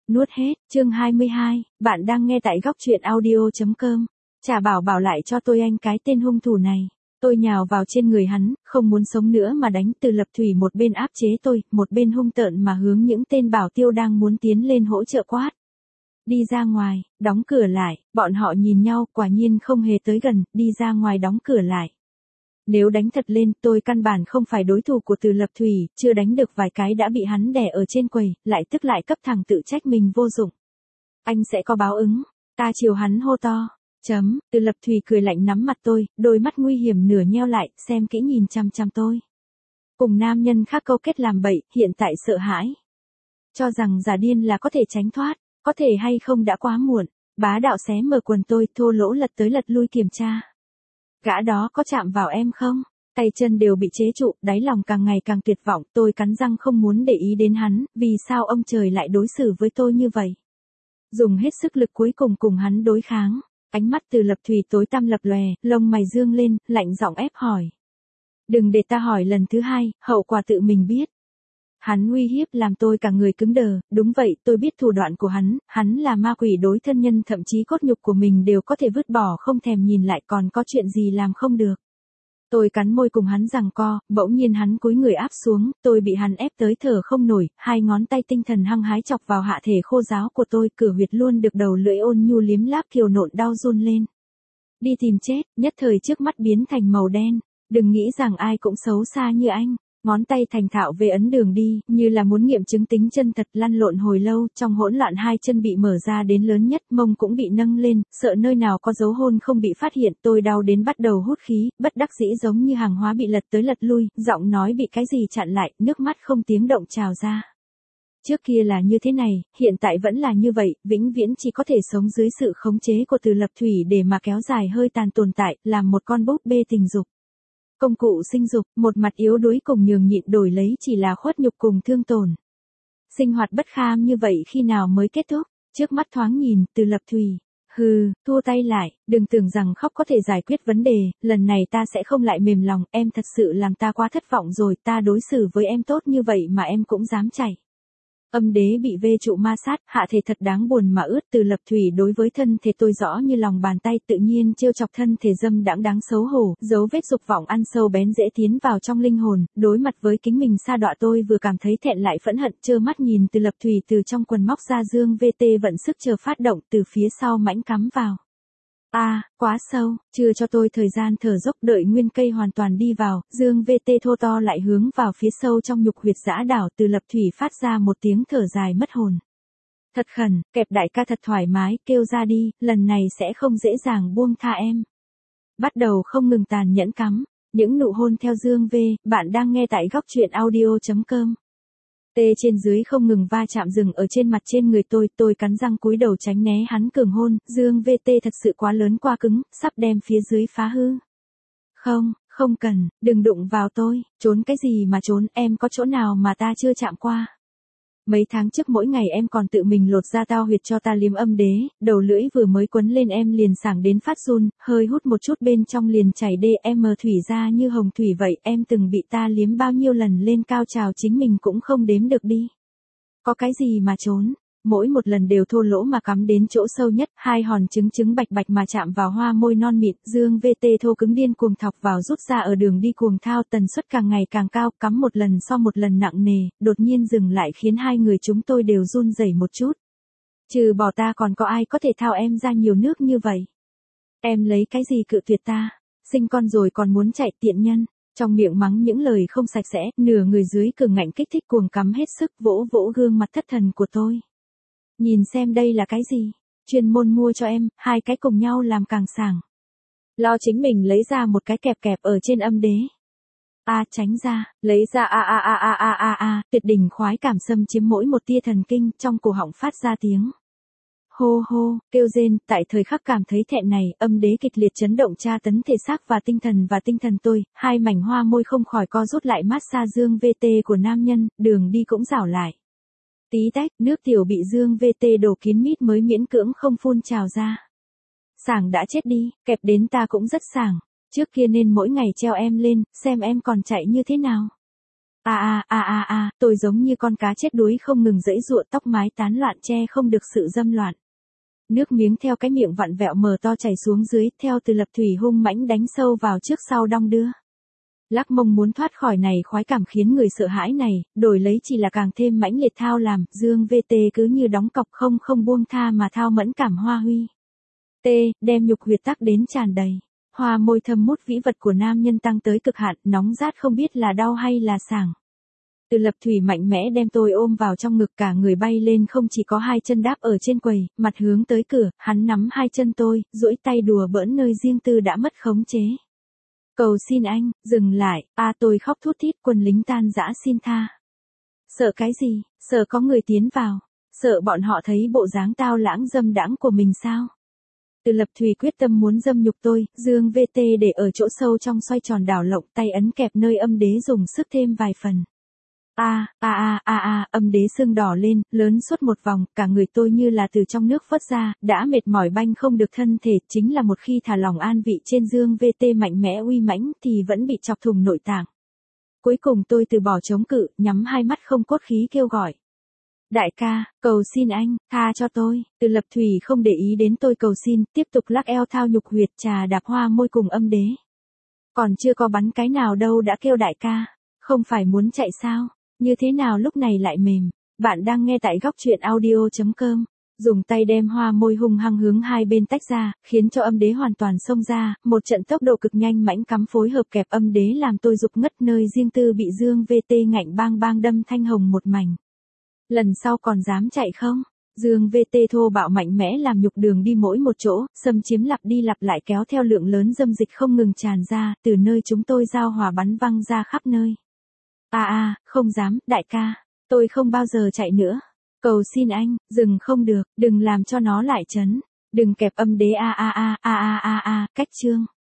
Nuốt hết, chương 22, bạn đang nghe tại góc truyện audio.com. Chả bảo lại cho tôi anh cái tên hung thủ này. Tôi nhào vào trên người hắn, không muốn sống nữa mà đánh. Từ Lập Thủy một bên áp chế tôi, một bên hung tợn mà hướng những tên bảo tiêu đang muốn tiến lên hỗ trợ quát. Đi ra ngoài, đóng cửa lại, bọn họ nhìn nhau, quả nhiên không hề tới gần, đi ra ngoài đóng cửa lại. Nếu đánh thật lên, tôi căn bản không phải đối thủ của Từ Lập Thủy, chưa đánh được vài cái đã bị hắn đè ở trên quầy, lại tức lại cấp thẳng tự trách mình vô dụng. Anh sẽ có báo ứng, ta chiều hắn hô to. Từ Lập Thủy cười lạnh nắm mặt tôi, đôi mắt nguy hiểm nửa nheo lại, xem kỹ nhìn chăm chăm tôi. Cùng nam nhân khác câu kết làm bậy, hiện tại sợ hãi. Cho rằng giả điên là có thể tránh thoát, có thể hay không đã quá muộn, bá đạo xé mở quần tôi, thô lỗ lật tới lật lui kiểm tra. Gã đó có chạm vào em không? Tay chân đều bị chế trụ, đáy lòng càng ngày càng tuyệt vọng, tôi cắn răng không muốn để ý đến hắn, vì sao ông trời lại đối xử với tôi như vậy? Dùng hết sức lực cuối cùng cùng hắn đối kháng, ánh mắt Từ Lập Thủy tối tăm lập lòe, lông mày dương lên, lạnh giọng ép hỏi. Đừng để ta hỏi lần thứ hai, hậu quả tự mình biết. Hắn uy hiếp làm tôi cả người cứng đờ, đúng vậy, tôi biết thủ đoạn của hắn là ma quỷ đối thân nhân, thậm chí cốt nhục của mình đều có thể vứt bỏ không thèm nhìn lại, còn có chuyện gì làm không được. Tôi cắn môi cùng hắn giằng co, bỗng nhiên hắn cúi người áp xuống, tôi bị hắn ép tới thở không nổi, hai ngón tay tinh thần hăng hái chọc vào hạ thể khô ráo của tôi, cửa huyệt luôn được đầu lưỡi ôn nhu liếm láp kiều nộn đau run lên. Đi tìm chết, nhất thời trước mắt biến thành màu đen, đừng nghĩ rằng ai cũng xấu xa như anh. Ngón tay thành thạo về ấn đường đi, như là muốn nghiệm chứng tính chân thật, lăn lộn hồi lâu, trong hỗn loạn hai chân bị mở ra đến lớn nhất, mông cũng bị nâng lên, sợ nơi nào có dấu hôn không bị phát hiện, tôi đau đến bắt đầu hút khí, bất đắc dĩ giống như hàng hóa bị lật tới lật lui, giọng nói bị cái gì chặn lại, nước mắt không tiếng động trào ra. Trước kia là như thế này, hiện tại vẫn là như vậy, vĩnh viễn chỉ có thể sống dưới sự khống chế của Từ Lập Thủy để mà kéo dài hơi tàn tồn tại, làm một con búp bê tình dục. Công cụ sinh dục, một mặt yếu đuối cùng nhường nhịn đổi lấy chỉ là khuất nhục cùng thương tổn. Sinh hoạt bất kham như vậy khi nào mới kết thúc? Trước mắt thoáng nhìn, Từ Lập Thủy. Thua tay lại, đừng tưởng rằng khóc có thể giải quyết vấn đề, lần này ta sẽ không lại mềm lòng, em thật sự làm ta quá thất vọng rồi, ta đối xử với em tốt như vậy mà em cũng dám chảy. Âm đế bị vê trụ ma sát, hạ thể thật đáng buồn mà ướt. Từ Lập Thủy đối với thân thể tôi rõ như lòng bàn tay, tự nhiên trêu chọc thân thể dâm đãng đáng xấu hổ, dấu vết dục vọng ăn sâu bén dễ tiến vào trong linh hồn, đối mặt với kính mình sa đọa tôi vừa cảm thấy thẹn lại phẫn hận, trơ mắt nhìn Từ Lập Thủy từ trong quần móc ra dương VT vận sức chờ phát động, từ phía sau mãnh cắm vào. Quá sâu, chưa cho tôi thời gian thở dốc, đợi nguyên cây hoàn toàn đi vào, dương VT thô to lại hướng vào phía sâu trong nhục huyệt dã đảo. Từ Lập Thủy phát ra một tiếng thở dài mất hồn. Thật khẩn, kẹp đại ca thật thoải mái, kêu ra đi, lần này sẽ không dễ dàng buông tha em. Bắt đầu không ngừng tàn nhẫn cắm, những nụ hôn theo dương V, bạn đang nghe tại góc truyện audio.com. Tê trên dưới không ngừng va chạm dừng ở trên mặt trên người tôi cắn răng cúi đầu tránh né hắn cường hôn, dương VT thật sự quá lớn quá cứng, sắp đem phía dưới phá hư. Không cần, đừng đụng vào tôi, trốn cái gì mà trốn, em có chỗ nào mà ta chưa chạm qua. Mấy tháng trước mỗi ngày em còn tự mình lột ra tao huyệt cho ta liếm. Âm đế, đầu lưỡi vừa mới quấn lên em liền sảng đến phát run, hơi hút một chút bên trong liền chảy DM thủy ra như hồng thủy vậy. Em từng bị ta liếm bao nhiêu lần lên cao trào chính mình cũng không đếm được đi. Có cái gì mà trốn, mỗi một lần đều thô lỗ mà cắm đến chỗ sâu nhất, hai hòn trứng bạch bạch mà chạm vào hoa môi non mịn, dương VT thô cứng điên cuồng thọc vào rút ra ở đường đi cuồng thao, tần suất càng ngày càng cao, cắm một lần so một lần nặng nề, đột nhiên dừng lại khiến hai người chúng tôi đều run rẩy một chút. Trừ bỏ ta còn có ai có thể thao em ra nhiều nước như vậy? Em lấy cái gì cự tuyệt ta? Sinh con rồi còn muốn chạy, tiện nhân. Trong miệng mắng những lời không sạch sẽ, nửa người dưới cường ngạnh kích thích cuồng cắm hết sức, vỗ gương mặt thất thần của tôi. Nhìn xem đây là cái gì? Chuyên môn mua cho em, hai cái cùng nhau làm càng sảng. Lo chính mình lấy ra một cái kẹp ở trên âm đế. Tránh ra, lấy ra tuyệt đỉnh khoái cảm xâm chiếm mỗi một tia thần kinh, trong cổ họng phát ra tiếng. Hô, kêu rên, tại thời khắc cảm thấy thẹn này, âm đế kịch liệt chấn động tra tấn thể xác và tinh thần tôi, hai mảnh hoa môi không khỏi co rút lại mát xa dương VT của nam nhân, đường đi cũng rảo lại. Tí tách, nước tiểu bị dương VT đổ kín mít mới miễn cưỡng không phun trào ra. Sảng đã chết đi, kẹp đến ta cũng rất sảng. Trước kia nên mỗi ngày treo em lên, xem em còn chạy như thế nào. Tôi giống như con cá chết đuối không ngừng giãy giụa, tóc mái tán loạn che không được sự dâm loạn. Nước miếng theo cái miệng vặn vẹo mờ to chảy xuống dưới, theo Từ Lập Thủy hung mãnh đánh sâu vào trước sau đong đưa. Lắc mông muốn thoát khỏi này khoái cảm khiến người sợ hãi này, đổi lấy chỉ là càng thêm mãnh liệt thao làm, Dương VT cứ như đóng cọc không buông tha mà thao mẫn cảm Hoa Huy. Đem nhục huyệt tắc đến tràn đầy. Hoa môi thâm mút vĩ vật của nam nhân tăng tới cực hạn, nóng rát không biết là đau hay là sảng. Từ Lập Thủy mạnh mẽ đem tôi ôm vào trong ngực, cả người bay lên, không chỉ có hai chân đáp ở trên quầy, mặt hướng tới cửa, hắn nắm hai chân tôi, duỗi tay đùa bỡn nơi riêng tư đã mất khống chế. Cầu xin anh, dừng lại, tôi khóc thút thít, quân lính tan rã xin tha. Sợ cái gì, sợ có người tiến vào, sợ bọn họ thấy bộ dáng tao lãng dâm đãng của mình sao? Từ Lập Thủy quyết tâm muốn dâm nhục tôi, Dương VT để ở chỗ sâu trong xoay tròn đảo lộng, tay ấn kẹp nơi âm đế dùng sức thêm vài phần. Âm đế sưng đỏ lên, lớn suốt một vòng, cả người tôi như là từ trong nước vớt ra, đã mệt mỏi banh không được thân thể, chính là một khi thả lỏng an vị trên Dương VT mạnh mẽ uy mãnh thì vẫn bị chọc thủng nội tạng. Cuối cùng tôi từ bỏ chống cự, nhắm hai mắt không cốt khí kêu gọi. Đại ca, cầu xin anh, tha cho tôi. Từ Lập Thủy không để ý đến tôi cầu xin, tiếp tục lắc eo thao nhục huyệt, trà đạp hoa môi cùng âm đế. Còn chưa có bắn cái nào đâu đã kêu đại ca, không phải muốn chạy sao? Như thế nào lúc này lại mềm? Bạn đang nghe tại góc truyện audio.com. Dùng tay đem hoa môi hung hăng hướng hai bên tách ra, khiến cho âm đế hoàn toàn xông ra, một trận tốc độ cực nhanh mãnh cắm phối hợp kẹp âm đế làm tôi rục ngất, nơi riêng tư bị Dương VT ngạnh bang đâm thanh hồng một mảnh. Lần sau còn dám chạy không? Dương VT thô bạo mạnh mẽ làm nhục đường đi mỗi một chỗ, xâm chiếm lặp đi lặp lại kéo theo lượng lớn dâm dịch không ngừng tràn ra, từ nơi chúng tôi giao hòa bắn văng ra khắp nơi. Không dám, đại ca, tôi không bao giờ chạy nữa. Cầu xin anh, dừng không được, đừng làm cho nó lại chấn. Đừng kẹp âm đế cách chương.